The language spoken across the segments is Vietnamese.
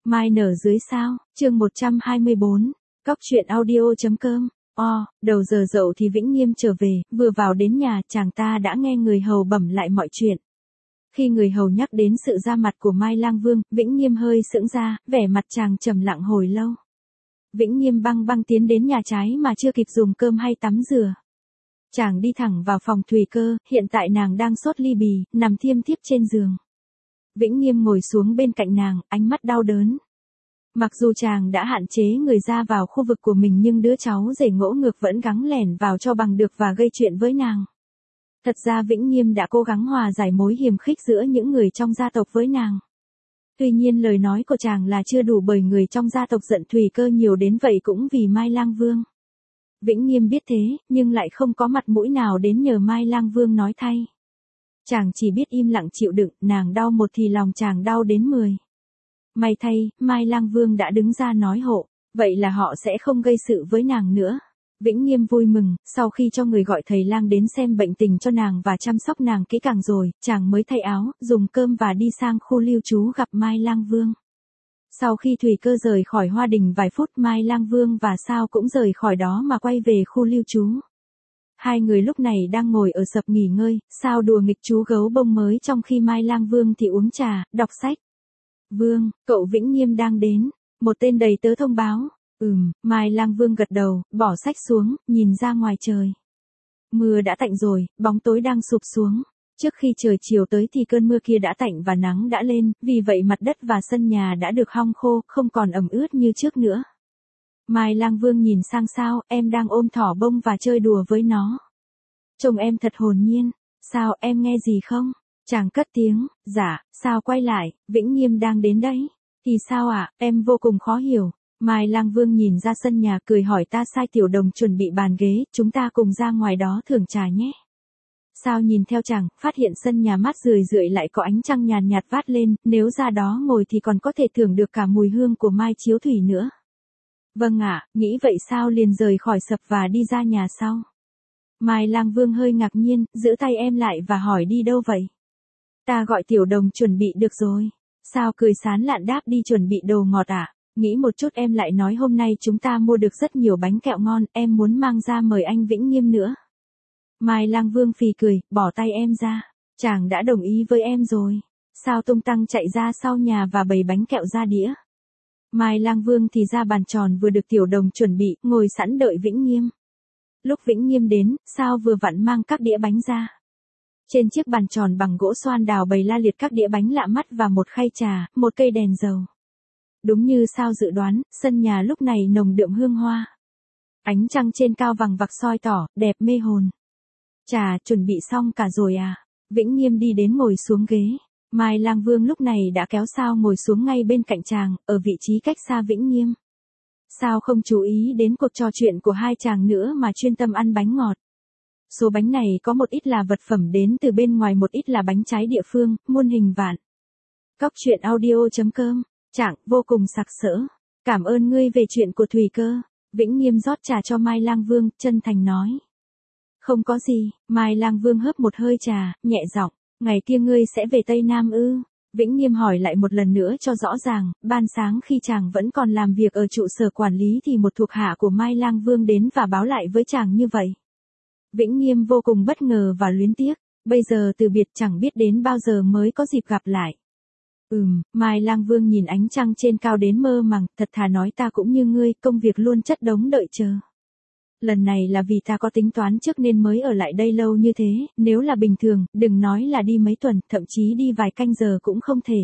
Mai nở dưới sao, chương 124, Cóc truyện audio.com. Đầu giờ dậu thì Vĩnh Nghiêm trở về, vừa vào đến nhà chàng ta đã nghe người hầu bẩm lại mọi chuyện. Khi người hầu nhắc đến sự ra mặt của Mai Lang Vương, Vĩnh Nghiêm hơi sững ra, vẻ mặt chàng trầm lặng hồi lâu. Vĩnh Nghiêm băng băng tiến đến nhà trái mà chưa kịp dùng cơm hay tắm rửa. Chàng đi thẳng vào phòng Thùy Cơ, hiện tại nàng đang sốt ly bì, nằm thiêm thiếp trên giường. Vĩnh Nghiêm ngồi xuống bên cạnh nàng, ánh mắt đau đớn. Mặc dù chàng đã hạn chế người ra vào khu vực của mình nhưng đứa cháu rể ngỗ ngược vẫn gắng lẻn vào cho bằng được và gây chuyện với nàng. Thật ra Vĩnh Nghiêm đã cố gắng hòa giải mối hiềm khích giữa những người trong gia tộc với nàng. Tuy nhiên lời nói của chàng là chưa đủ bởi người trong gia tộc giận Thùy Cơ nhiều đến vậy cũng vì Mai Lang Vương. Vĩnh Nghiêm biết thế, nhưng lại không có mặt mũi nào đến nhờ Mai Lang Vương nói thay. Chàng chỉ biết im lặng chịu đựng, nàng đau một thì lòng chàng đau đến 10. May thay, Mai Lang Vương đã đứng ra nói hộ, vậy là họ sẽ không gây sự với nàng nữa. Vĩnh Nghiêm vui mừng, sau khi cho người gọi thầy lang đến xem bệnh tình cho nàng và chăm sóc nàng kỹ càng rồi, chàng mới thay áo, dùng cơm và đi sang khu lưu trú gặp Mai Lang Vương. Sau khi Thùy Cơ rời khỏi Hoa Đình vài phút, Mai Lang Vương và Sao cũng rời khỏi đó mà quay về khu lưu trú. Hai người lúc này đang ngồi ở sập nghỉ ngơi, Sao đùa nghịch chú gấu bông mới trong khi Mai Lang Vương thì uống trà, đọc sách. Vương, cậu Vĩnh Nghiêm đang đến, một tên đầy tớ thông báo. Mai Lang Vương gật đầu, bỏ sách xuống, nhìn ra ngoài trời. Mưa đã tạnh rồi, bóng tối đang sụp xuống. Trước khi trời chiều tới thì cơn mưa kia đã tạnh và nắng đã lên, vì vậy mặt đất và sân nhà đã được hong khô, không còn ẩm ướt như trước nữa. Mai Lang Vương nhìn sang Sao, em đang ôm thỏ bông và chơi đùa với nó. Trông em thật hồn nhiên. Sao, em nghe gì không? Chàng cất tiếng, dạ. Sao quay lại, Vĩnh Nghiêm đang đến đấy. Thì sao ạ, em vô cùng khó hiểu. Mai Lang Vương nhìn ra sân nhà cười hỏi ta sai tiểu đồng chuẩn bị bàn ghế, chúng ta cùng ra ngoài đó thưởng trà nhé. Sao nhìn theo chàng, phát hiện sân nhà mát rười rượi lại có ánh trăng nhàn nhạt vát lên, nếu ra đó ngồi thì còn có thể thưởng được cả mùi hương của mai chiếu thủy nữa. Vâng ạ, nghĩ vậy Sao liền rời khỏi sập và đi ra nhà sau. Mai Lang Vương hơi ngạc nhiên, giữ tay em lại và hỏi đi đâu vậy? Ta gọi tiểu đồng chuẩn bị được rồi. Sao cười sán lạn đáp đi chuẩn bị đồ ngọt à? Nghĩ một chút em lại nói hôm nay chúng ta mua được rất nhiều bánh kẹo ngon, em muốn mang ra mời anh Vĩnh Nghiêm nữa. Mai Lang Vương phì cười, bỏ tay em ra. Chàng đã đồng ý với em rồi. Sao tung tăng chạy ra sau nhà và bày bánh kẹo ra đĩa. Mai Lang Vương thì ra bàn tròn vừa được tiểu đồng chuẩn bị, ngồi sẵn đợi Vĩnh Nghiêm. Lúc Vĩnh Nghiêm đến, Sao vừa vặn mang các đĩa bánh ra. Trên chiếc bàn tròn bằng gỗ xoan đào bày la liệt các đĩa bánh lạ mắt và một khay trà, một cây đèn dầu. Đúng như Sao dự đoán, sân nhà lúc này nồng đượm hương hoa. Ánh trăng trên cao vằng vặc soi tỏ, đẹp mê hồn. Trà, chuẩn bị xong cả rồi à? Vĩnh Nghiêm đi đến ngồi xuống ghế. Mai Lang Vương lúc này đã kéo Sao ngồi xuống ngay bên cạnh chàng, ở vị trí cách xa Vĩnh Nghiêm. Sao không chú ý đến cuộc trò chuyện của hai chàng nữa mà chuyên tâm ăn bánh ngọt. Số bánh này có một ít là vật phẩm đến từ bên ngoài, một ít là bánh trái địa phương, muôn hình vạn. Cóc truyện audio.com. Chàng vô cùng sặc sỡ. Cảm ơn ngươi về chuyện của Thùy Cơ. Vĩnh Nghiêm rót trà cho Mai Lang Vương, chân thành nói. Không có gì. Mai Lang Vương hớp một hơi trà, nhẹ giọng. Ngày kia ngươi sẽ về Tây Nam ư? Vĩnh Nghiêm hỏi lại một lần nữa cho rõ ràng. Ban sáng khi chàng vẫn còn làm việc ở trụ sở quản lý thì một thuộc hạ của Mai Lang Vương đến và báo lại với chàng như vậy. Vĩnh Nghiêm vô cùng bất ngờ và luyến tiếc. Bây giờ từ biệt chẳng biết đến bao giờ mới có dịp gặp lại. Mai Lang Vương nhìn ánh trăng trên cao đến mơ màng, thật thà nói ta cũng như ngươi, công việc luôn chất đống đợi chờ. Lần này là vì ta có tính toán trước nên mới ở lại đây lâu như thế, nếu là bình thường, đừng nói là đi mấy tuần, thậm chí đi vài canh giờ cũng không thể.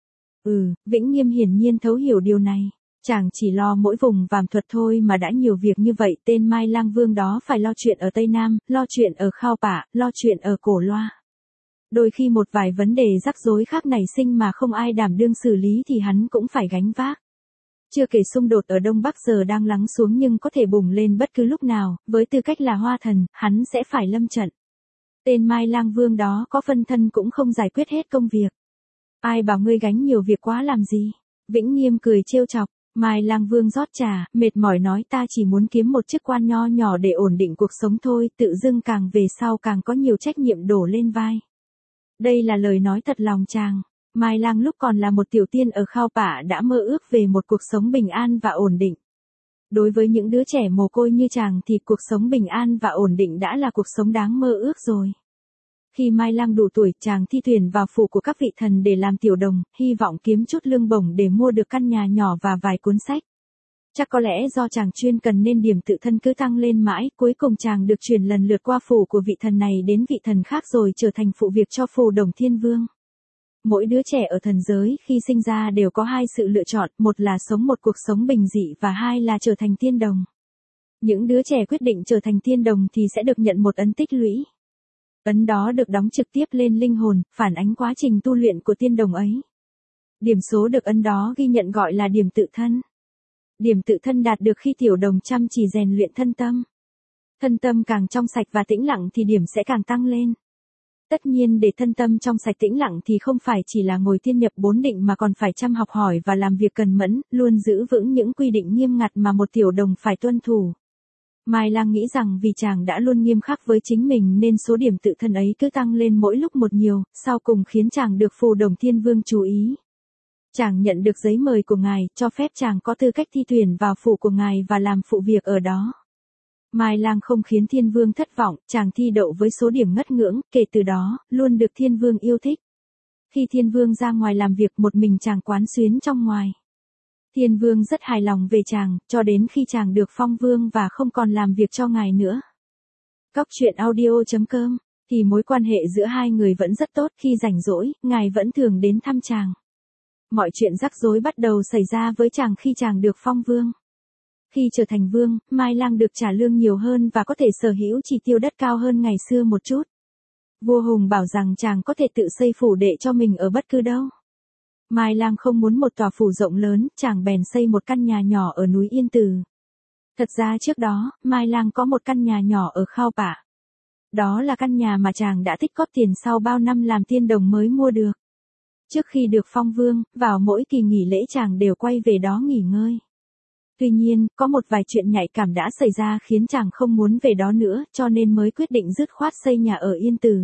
Vĩnh Nghiêm hiển nhiên thấu hiểu điều này. Chàng chỉ lo mỗi vùng Vàm Thuật thôi mà đã nhiều việc như vậy, tên Mai Lang Vương đó phải lo chuyện ở Tây Nam, lo chuyện ở Khao Pả, lo chuyện ở Cổ Loa. Đôi khi một vài vấn đề rắc rối khác nảy sinh mà không ai đảm đương xử lý thì hắn cũng phải gánh vác. Chưa kể xung đột ở Đông Bắc giờ đang lắng xuống nhưng có thể bùng lên bất cứ lúc nào, với tư cách là hoa thần, hắn sẽ phải lâm trận. Tên Mai Lang Vương đó có phân thân cũng không giải quyết hết công việc. Ai bảo ngươi gánh nhiều việc quá làm gì? Vĩnh Nghiêm cười trêu chọc. Mai Lang Vương rót trà, mệt mỏi nói ta chỉ muốn kiếm một chức quan nho nhỏ để ổn định cuộc sống thôi, tự dưng càng về sau càng có nhiều trách nhiệm đổ lên vai. Đây là lời nói thật lòng chàng. Mai Lang lúc còn là một tiểu tiên ở Khao Pả đã mơ ước về một cuộc sống bình an và ổn định. Đối với những đứa trẻ mồ côi như chàng thì cuộc sống bình an và ổn định đã là cuộc sống đáng mơ ước rồi. Khi Mai Lang đủ tuổi, chàng thi tuyển vào phủ của các vị thần để làm tiểu đồng, hy vọng kiếm chút lương bổng để mua được căn nhà nhỏ và vài cuốn sách. Chắc có lẽ do chàng chuyên cần nên điểm tự thân cứ tăng lên mãi, cuối cùng chàng được chuyển lần lượt qua phủ của vị thần này đến vị thần khác rồi trở thành phụ việc cho Phù Đồng Thiên Vương. Mỗi đứa trẻ ở thần giới khi sinh ra đều có hai sự lựa chọn, một là sống một cuộc sống bình dị và hai là trở thành tiên đồng. Những đứa trẻ quyết định trở thành tiên đồng thì sẽ được nhận một ấn tích lũy. Ấn đó được đóng trực tiếp lên linh hồn, phản ánh quá trình tu luyện của tiên đồng ấy. Điểm số được ấn đó ghi nhận gọi là điểm tự thân. Điểm tự thân đạt được khi tiểu đồng chăm chỉ rèn luyện thân tâm. Thân tâm càng trong sạch và tĩnh lặng thì điểm sẽ càng tăng lên. Tất nhiên để thân tâm trong sạch tĩnh lặng thì không phải chỉ là ngồi tiên nhập 4 định mà còn phải chăm học hỏi và làm việc cần mẫn, luôn giữ vững những quy định nghiêm ngặt mà một tiểu đồng phải tuân thủ. Mai Lang nghĩ rằng vì chàng đã luôn nghiêm khắc với chính mình nên số điểm tự thân ấy cứ tăng lên mỗi lúc một nhiều, sau cùng khiến chàng được Phù Đồng Thiên Vương chú ý. Chàng nhận được giấy mời của ngài, cho phép chàng có tư cách thi tuyển vào phủ của ngài và làm phụ việc ở đó. Mai Lang không khiến Thiên Vương thất vọng, chàng thi đậu với số điểm ngất ngưỡng, kể từ đó, luôn được Thiên Vương yêu thích. Khi Thiên Vương ra ngoài làm việc một mình chàng quán xuyến trong ngoài. Thiên Vương rất hài lòng về chàng, cho đến khi chàng được phong vương và không còn làm việc cho ngài nữa. Cóc truyện audio.com, thì mối quan hệ giữa hai người vẫn rất tốt, khi rảnh rỗi, ngài vẫn thường đến thăm chàng. Mọi chuyện rắc rối bắt đầu xảy ra với chàng khi chàng được phong vương. Khi trở thành vương, Mai Lang được trả lương nhiều hơn và có thể sở hữu chi tiêu đất cao hơn ngày xưa một chút. Vua Hùng bảo rằng chàng có thể tự xây phủ đệ cho mình ở bất cứ đâu. Mai Lang không muốn một tòa phủ rộng lớn, chàng bèn xây một căn nhà nhỏ ở núi Yên Từ. Thật ra trước đó, Mai Lang có một căn nhà nhỏ ở Khao Pả. Đó là căn nhà mà chàng đã tích góp tiền sau bao năm làm tiên đồng mới mua được. Trước khi được phong vương, vào mỗi kỳ nghỉ lễ chàng đều quay về đó nghỉ ngơi. Tuy nhiên, có một vài chuyện nhạy cảm đã xảy ra khiến chàng không muốn về đó nữa, cho nên mới quyết định dứt khoát xây nhà ở Yên Từ.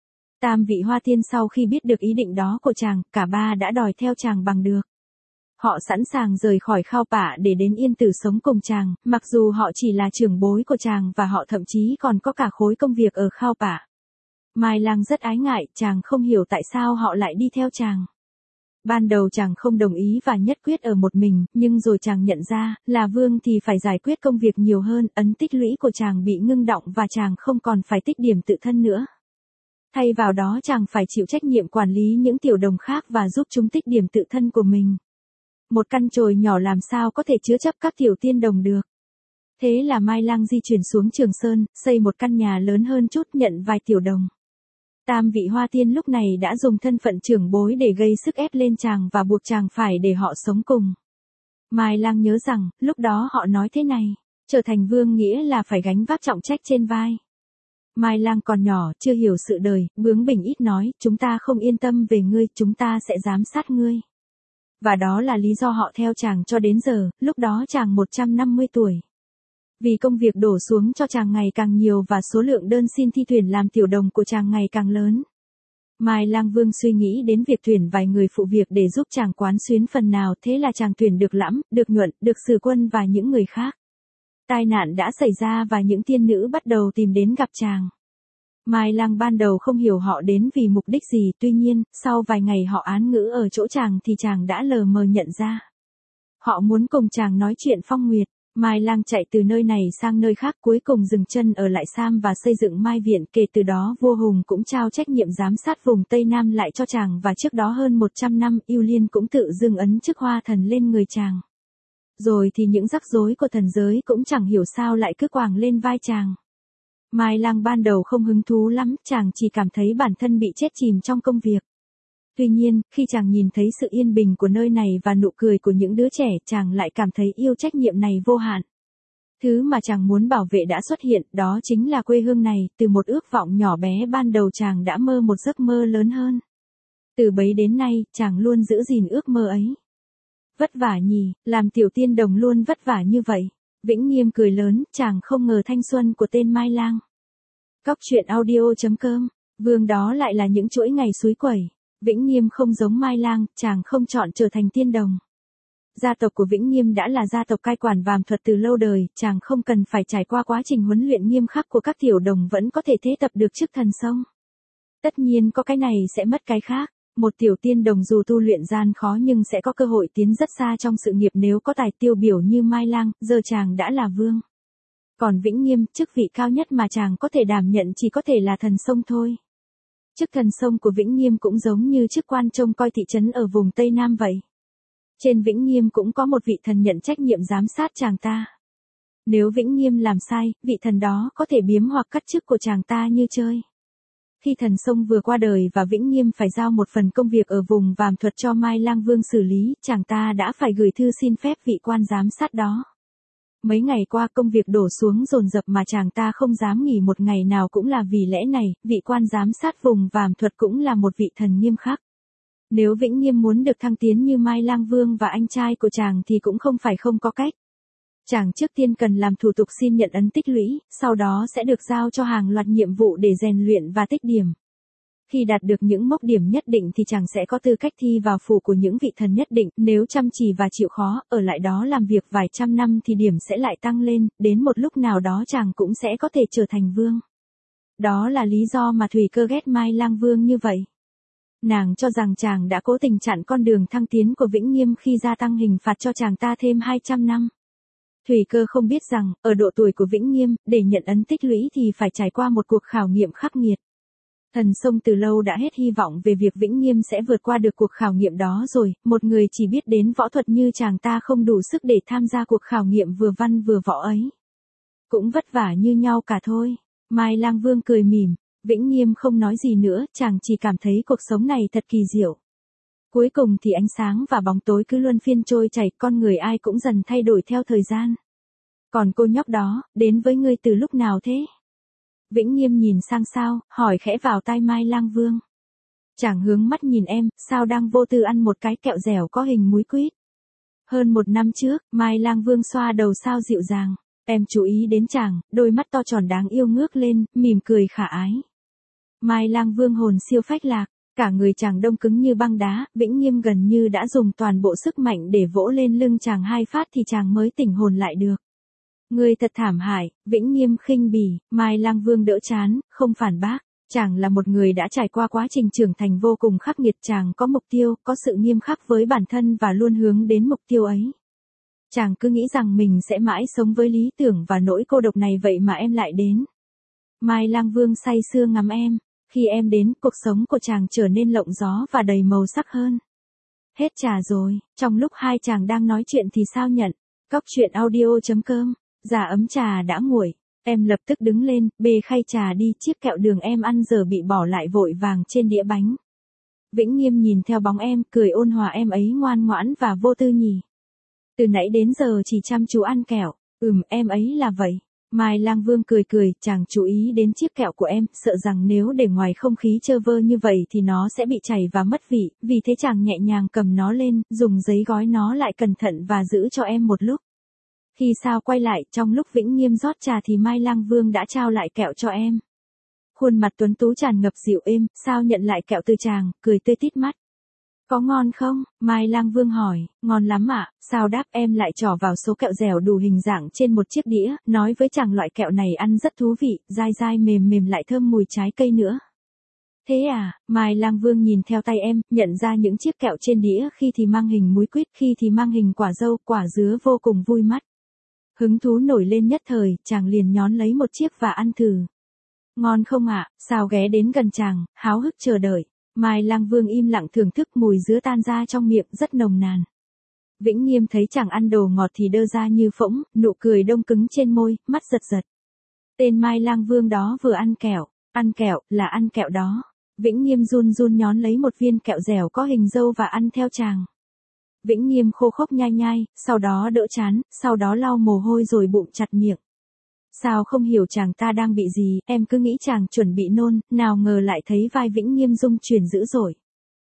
Tam vị hoa tiên sau khi biết được ý định đó của chàng, cả ba đã đòi theo chàng bằng được. Họ sẵn sàng rời khỏi Khao Pả để đến Yên Tử sống cùng chàng, mặc dù họ chỉ là trưởng bối của chàng và họ thậm chí còn có cả khối công việc ở Khao Pả. Mai Lang rất ái ngại, chàng không hiểu tại sao họ lại đi theo chàng. Ban đầu chàng không đồng ý và nhất quyết ở một mình, nhưng rồi chàng nhận ra, là vương thì phải giải quyết công việc nhiều hơn, ấn tích lũy của chàng bị ngưng đọng và chàng không còn phải tích điểm tự thân nữa. Thay vào đó chàng phải chịu trách nhiệm quản lý những tiểu đồng khác và giúp chúng tích điểm tự thân của mình. Một căn chòi nhỏ làm sao có thể chứa chấp các tiểu tiên đồng được. Thế là Mai Lang di chuyển xuống Trường Sơn, xây một căn nhà lớn hơn chút nhận vài tiểu đồng. Tam vị hoa tiên lúc này đã dùng thân phận trưởng bối để gây sức ép lên chàng và buộc chàng phải để họ sống cùng. Mai Lang nhớ rằng, lúc đó họ nói thế này, trở thành vương nghĩa là phải gánh vác trọng trách trên vai. Mai Lang còn nhỏ, chưa hiểu sự đời, bướng bỉnh ít nói, chúng ta không yên tâm về ngươi, chúng ta sẽ giám sát ngươi. Và đó là lý do họ theo chàng cho đến giờ, lúc đó chàng 150 tuổi. Vì công việc đổ xuống cho chàng ngày càng nhiều và số lượng đơn xin thi tuyển làm tiểu đồng của chàng ngày càng lớn. Mai Lang Vương suy nghĩ đến việc tuyển vài người phụ việc để giúp chàng quán xuyến phần nào, thế là chàng tuyển được Lẫm, được Nhuận, được Sử Quân và những người khác. Tai nạn đã xảy ra và những tiên nữ bắt đầu tìm đến gặp chàng. Mai Lang ban đầu không hiểu họ đến vì mục đích gì, tuy nhiên, sau vài ngày họ án ngữ ở chỗ chàng thì chàng đã lờ mờ nhận ra. Họ muốn cùng chàng nói chuyện phong nguyệt. Mai Lang chạy từ nơi này sang nơi khác, cuối cùng dừng chân ở lại Sam và xây dựng Mai Viện. Kể từ đó vua Hùng cũng trao trách nhiệm giám sát vùng Tây Nam lại cho chàng và trước đó hơn 100 năm Yêu Liên cũng tự dưng ấn chức hoa thần lên người chàng. Rồi thì những rắc rối của thần giới cũng chẳng hiểu sao lại cứ quàng lên vai chàng. Mai Lang ban đầu không hứng thú lắm, chàng chỉ cảm thấy bản thân bị chết chìm trong công việc. Tuy nhiên, khi chàng nhìn thấy sự yên bình của nơi này và nụ cười của những đứa trẻ, chàng lại cảm thấy yêu trách nhiệm này vô hạn. Thứ mà chàng muốn bảo vệ đã xuất hiện, đó chính là quê hương này, từ một ước vọng nhỏ bé ban đầu chàng đã mơ một giấc mơ lớn hơn. Từ bấy đến nay, chàng luôn giữ gìn ước mơ ấy. Vất vả nhỉ, làm tiểu tiên đồng luôn vất vả như vậy. Vĩnh Nghiêm cười lớn, chàng không ngờ thanh xuân của tên Mai Lang. Cóc truyện audio.com, vương đó lại là những chuỗi ngày suối quẩy. Vĩnh Nghiêm không giống Mai Lang, chàng không chọn trở thành tiên đồng. Gia tộc của Vĩnh Nghiêm đã là gia tộc cai quản vàm thuật từ lâu đời, chàng không cần phải trải qua quá trình huấn luyện nghiêm khắc của các tiểu đồng vẫn có thể thế tập được chức thần sông. Tất nhiên có cái này sẽ mất cái khác. Một tiểu tiên đồng dù tu luyện gian khó nhưng sẽ có cơ hội tiến rất xa trong sự nghiệp nếu có tài tiêu biểu như Mai Lang, giờ chàng đã là vương. Còn Vĩnh Nghiêm, chức vị cao nhất mà chàng có thể đảm nhận chỉ có thể là thần sông thôi. Chức thần sông của Vĩnh Nghiêm cũng giống như chức quan trông coi thị trấn ở vùng Tây Nam vậy. Trên Vĩnh Nghiêm cũng có một vị thần nhận trách nhiệm giám sát chàng ta. Nếu Vĩnh Nghiêm làm sai, vị thần đó có thể biếm hoặc cắt chức của chàng ta như chơi. Khi thần sông vừa qua đời và Vĩnh Nghiêm phải giao một phần công việc ở vùng vàm thuật cho Mai Lang Vương xử lý, chàng ta đã phải gửi thư xin phép vị quan giám sát đó. Mấy ngày qua công việc đổ xuống dồn dập mà chàng ta không dám nghỉ một ngày nào cũng là vì lẽ này, vị quan giám sát vùng vàm thuật cũng là một vị thần nghiêm khắc. Nếu Vĩnh Nghiêm muốn được thăng tiến như Mai Lang Vương và anh trai của chàng thì cũng không phải không có cách. Chàng trước tiên cần làm thủ tục xin nhận ấn tích lũy, sau đó sẽ được giao cho hàng loạt nhiệm vụ để rèn luyện và tích điểm. Khi đạt được những mốc điểm nhất định thì chàng sẽ có tư cách thi vào phủ của những vị thần nhất định, nếu chăm chỉ và chịu khó, ở lại đó làm việc vài trăm năm thì điểm sẽ lại tăng lên, đến một lúc nào đó chàng cũng sẽ có thể trở thành vương. Đó là lý do mà Thủy Cơ ghét Mai Lang Vương như vậy. Nàng cho rằng chàng đã cố tình chặn con đường thăng tiến của Vĩnh Nghiêm khi gia tăng hình phạt cho chàng ta thêm 200 năm. Thủy Cơ không biết rằng, ở độ tuổi của Vĩnh Nghiêm, để nhận ấn tích lũy thì phải trải qua một cuộc khảo nghiệm khắc nghiệt. Thần sông từ lâu đã hết hy vọng về việc Vĩnh Nghiêm sẽ vượt qua được cuộc khảo nghiệm đó rồi, một người chỉ biết đến võ thuật như chàng ta không đủ sức để tham gia cuộc khảo nghiệm vừa văn vừa võ ấy. Cũng vất vả như nhau cả thôi. Mai Lang Vương cười mỉm, Vĩnh Nghiêm không nói gì nữa, chàng chỉ cảm thấy cuộc sống này thật kỳ diệu. Cuối cùng thì ánh sáng và bóng tối cứ luân phiên trôi chảy, con người ai cũng dần thay đổi theo thời gian. Còn cô nhóc đó, đến với ngươi từ lúc nào thế? Vĩnh Nghiêm nhìn sang sao, hỏi khẽ vào tai Mai Lang Vương. Chàng hướng mắt nhìn em, sao đang vô tư ăn một cái kẹo dẻo có hình múi quýt. Hơn một năm trước, Mai Lang Vương xoa đầu sao dịu dàng. Em chú ý đến chàng, đôi mắt to tròn đáng yêu ngước lên, mỉm cười khả ái. Mai Lang Vương hồn siêu phách lạc, cả người chàng đông cứng như băng đá, Vĩnh Nghiêm gần như đã dùng toàn bộ sức mạnh để vỗ lên lưng chàng 2 phát thì chàng mới tỉnh hồn lại được. Ngươi thật thảm hại, Vĩnh Nghiêm khinh bỉ, Mai Lang Vương đỡ chán, không phản bác. Chàng là một người đã trải qua quá trình trưởng thành vô cùng khắc nghiệt, chàng có mục tiêu, có sự nghiêm khắc với bản thân và luôn hướng đến mục tiêu ấy. Chàng cứ nghĩ rằng mình sẽ mãi sống với lý tưởng và nỗi cô độc này, vậy mà em lại đến. Mai Lang Vương say sưa ngắm em, khi em đến, cuộc sống của chàng trở nên lộng gió và đầy màu sắc hơn. Hết trà rồi, trong lúc hai chàng đang nói chuyện thì sao nhận, Cóc Truyện Audio.com, Dạ ấm trà đã nguội, em lập tức đứng lên, bê khay trà đi, chiếc kẹo đường em ăn giờ bị bỏ lại vội vàng trên đĩa bánh. Vĩnh Nghiêm nhìn theo bóng em, cười ôn hòa, em ấy ngoan ngoãn và vô tư nhỉ. Từ nãy đến giờ chỉ chăm chú ăn kẹo, em ấy là vậy. Mai Lang Vương cười cười, chàng chú ý đến chiếc kẹo của em, sợ rằng nếu để ngoài không khí trơ vơ như vậy thì nó sẽ bị chảy và mất vị, vì thế chàng nhẹ nhàng cầm nó lên, dùng giấy gói nó lại cẩn thận và giữ cho em một lúc. Khi sao quay lại, trong lúc Vĩnh Nghiêm rót trà thì Mai Lang Vương đã trao lại kẹo cho em. Khuôn mặt tuấn tú tràn ngập dịu êm, sao nhận lại kẹo từ chàng, cười tươi tít mắt. Có ngon không? Mai Lang Vương hỏi, ngon lắm ạ, sao đáp, em lại trỏ vào số kẹo dẻo đủ hình dạng trên một chiếc đĩa, nói với chàng loại kẹo này ăn rất thú vị, dai dai mềm mềm lại thơm mùi trái cây nữa. Thế à, Mai Lang Vương nhìn theo tay em, nhận ra những chiếc kẹo trên đĩa khi thì mang hình múi quýt, khi thì mang hình quả dâu, quả dứa vô cùng vui mắt. Hứng thú nổi lên nhất thời, chàng liền nhón lấy một chiếc và ăn thử. Ngon không ạ? Sao ghé đến gần chàng, háo hức chờ đợi. Mai Lang Vương im lặng thưởng thức, mùi dứa tan ra trong miệng rất nồng nàn. Vĩnh Nghiêm thấy chàng ăn đồ ngọt thì đơ ra như phỗng, nụ cười đông cứng trên môi, mắt giật giật. Tên Mai Lang Vương đó vừa ăn kẹo, là ăn kẹo đó. Vĩnh Nghiêm run run nhón lấy một viên kẹo dẻo có hình dâu và ăn theo chàng. Vĩnh Nghiêm khô khốc nhai nhai, sau đó đỡ chán, sau đó lau mồ hôi rồi bụng chặt miệng. Sao không hiểu chàng ta đang bị gì, em cứ nghĩ chàng chuẩn bị nôn, nào ngờ lại thấy vai Vĩnh Nghiêm rung chuyển dữ dội.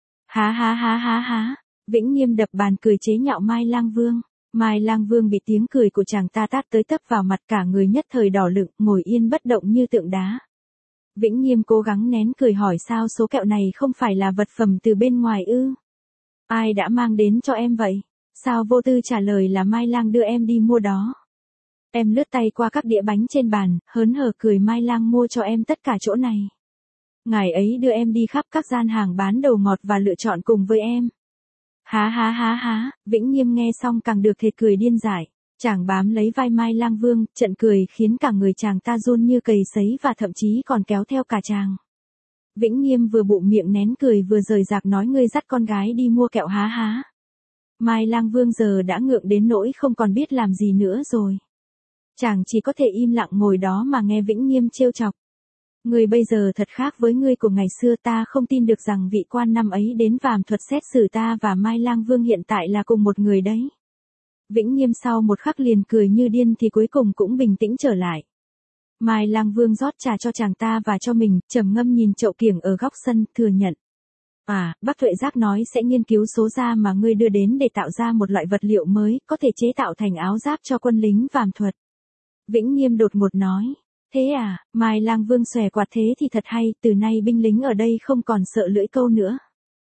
Há há há há há, Vĩnh Nghiêm đập bàn cười chế nhạo Mai Lang Vương. Mai Lang Vương bị tiếng cười của chàng ta tát tới tấp vào mặt, cả người nhất thời đỏ lựng, ngồi yên bất động như tượng đá. Vĩnh Nghiêm cố gắng nén cười hỏi sao số kẹo này không phải là vật phẩm từ bên ngoài ư? Ai đã mang đến cho em vậy? Sao vô tư trả lời là Mai Lang đưa em đi mua đó. Em lướt tay qua các đĩa bánh trên bàn, hớn hở cười Mai Lang mua cho em tất cả chỗ này. Ngài ấy đưa em đi khắp các gian hàng bán đồ ngọt và lựa chọn cùng với em. Há há há há, Vĩnh Nghiêm nghe xong càng được thệt cười điên dại. Chàng bám lấy vai Mai Lang Vương, trận cười khiến cả người chàng ta run như cầy sấy và thậm chí còn kéo theo cả chàng. Vĩnh Nghiêm vừa bụng miệng nén cười vừa rời rạc nói ngươi dắt con gái đi mua kẹo há há. Mai Lang Vương giờ đã ngượng đến nỗi không còn biết làm gì nữa rồi. Chàng chỉ có thể im lặng ngồi đó mà nghe Vĩnh Nghiêm trêu chọc. Ngươi bây giờ thật khác với ngươi của ngày xưa, ta không tin được rằng vị quan năm ấy đến Vàm Thuật xét xử ta và Mai Lang Vương hiện tại là cùng một người đấy. Vĩnh Nghiêm sau một khắc liền cười như điên thì cuối cùng cũng bình tĩnh trở lại. Mai Lang Vương rót trà cho chàng ta và cho mình, trầm ngâm nhìn chậu kiểng ở góc sân, thừa nhận. À, bác Tuệ Giác nói sẽ nghiên cứu số da mà ngươi đưa đến để tạo ra một loại vật liệu mới, có thể chế tạo thành áo giáp cho quân lính Vàm Thuật. Vĩnh Nghiêm đột ngột nói. Thế à, Mai Lang Vương xòe quạt thế thì thật hay, từ nay binh lính ở đây không còn sợ lưỡi câu nữa.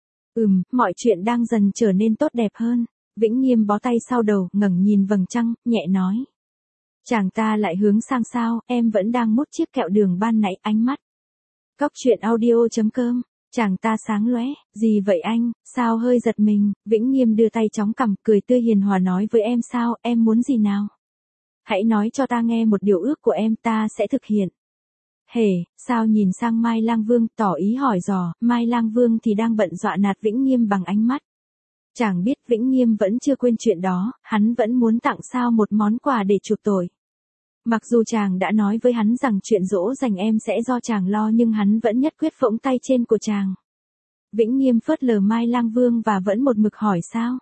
Mọi chuyện đang dần trở nên tốt đẹp hơn. Vĩnh Nghiêm bó tay sau đầu, ngẩng nhìn vầng trăng, nhẹ nói. Chàng ta lại hướng sang sao, em vẫn đang mút chiếc kẹo đường ban nãy, ánh mắt. Cóc truyện audio.com, chàng ta sáng lóe, gì vậy anh, sao hơi giật mình, Vĩnh Nghiêm đưa tay chóng cằm, cười tươi hiền hòa nói với em sao, em muốn gì nào? Hãy nói cho ta nghe một điều ước của em, ta sẽ thực hiện. Hề, sao nhìn sang Mai Lang Vương, tỏ ý hỏi dò, Mai Lang Vương thì đang bận dọa nạt Vĩnh Nghiêm bằng ánh mắt. Chàng biết Vĩnh Nghiêm vẫn chưa quên chuyện đó, hắn vẫn muốn tặng sao một món quà để chuộc tội. Mặc dù chàng đã nói với hắn rằng chuyện dỗ dành em sẽ do chàng lo nhưng hắn vẫn nhất quyết phỗng tay trên của chàng. Vĩnh Nghiêm phớt lờ Mai Lang Vương và vẫn một mực hỏi sao.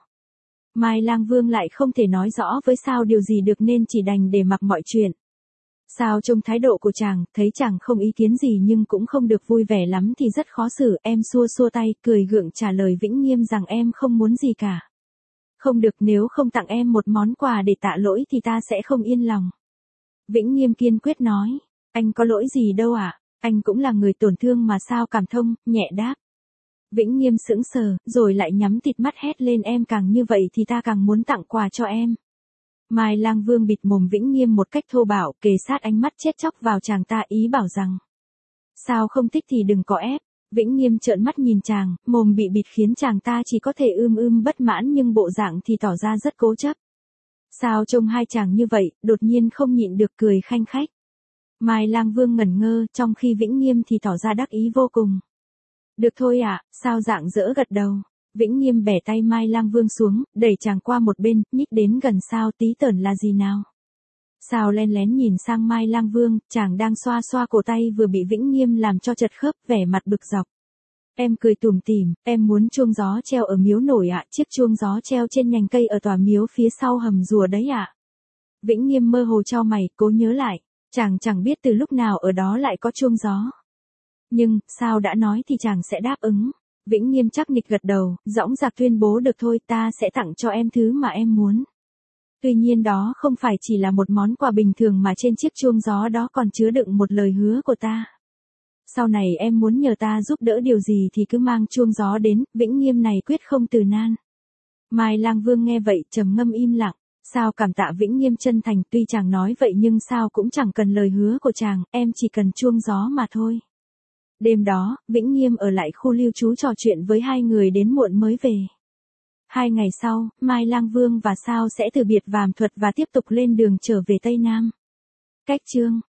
Mai Lang Vương lại không thể nói rõ với sao điều gì được nên chỉ đành để mặc mọi chuyện. Sao trông thái độ của chàng, thấy chàng không ý kiến gì nhưng cũng không được vui vẻ lắm thì rất khó xử, em xua xua tay, cười gượng trả lời Vĩnh Nghiêm rằng em không muốn gì cả. Không được, nếu không tặng em một món quà để tạ lỗi thì ta sẽ không yên lòng. Vĩnh Nghiêm kiên quyết nói, anh có lỗi gì đâu ạ, anh cũng là người tổn thương mà sao cảm thông, nhẹ đáp. Vĩnh Nghiêm sững sờ, rồi lại nhắm tịt mắt hét lên em càng như vậy thì ta càng muốn tặng quà cho em. Mai Lang Vương bịt mồm Vĩnh Nghiêm một cách thô bạo, kề sát ánh mắt chết chóc vào chàng ta ý bảo rằng. Sao không thích thì đừng có ép. Vĩnh Nghiêm trợn mắt nhìn chàng, mồm bị bịt khiến chàng ta chỉ có thể bất mãn nhưng bộ dạng thì tỏ ra rất cố chấp. Sao trông hai chàng như vậy, đột nhiên không nhịn được cười khanh khách. Mai Lang Vương ngẩn ngơ, trong khi Vĩnh Nghiêm thì tỏ ra đắc ý vô cùng. Được thôi ạ, sao rạng rỡ gật đầu. Vĩnh Nghiêm bẻ tay Mai Lang Vương xuống, đẩy chàng qua một bên, nhích đến gần sao tí tởn là gì nào. Sao len lén nhìn sang Mai Lang Vương, chàng đang xoa xoa cổ tay vừa bị Vĩnh Nghiêm làm cho chật khớp, vẻ mặt bực dọc. Em cười tủm tỉm, em muốn chuông gió treo ở miếu nổi ạ, chiếc chuông gió treo trên nhành cây ở tòa miếu phía sau hầm rùa đấy ạ. Vĩnh Nghiêm mơ hồ chau mày, cố nhớ lại, chàng chẳng biết từ lúc nào ở đó lại có chuông gió. Nhưng, sao đã nói thì chàng sẽ đáp ứng. Vĩnh Nghiêm chắc nịch gật đầu, dõng dạc tuyên bố được thôi, ta sẽ tặng cho em thứ mà em muốn. Tuy nhiên đó không phải chỉ là một món quà bình thường mà trên chiếc chuông gió đó còn chứa đựng một lời hứa của ta. Sau này em muốn nhờ ta giúp đỡ điều gì thì cứ mang chuông gió đến, Vĩnh Nghiêm này quyết không từ nan. Mai Lang Vương nghe vậy trầm ngâm im lặng, sao cảm tạ Vĩnh Nghiêm chân thành, tuy chàng nói vậy nhưng sao cũng chẳng cần lời hứa của chàng, em chỉ cần chuông gió mà thôi. Đêm đó, Vĩnh Nghiêm ở lại khu lưu trú trò chuyện với hai người đến muộn mới về. 2 ngày sau, Mai Lang Vương và Sao sẽ từ biệt Vàm Thuật và tiếp tục lên đường trở về Tây Nam. Cách chương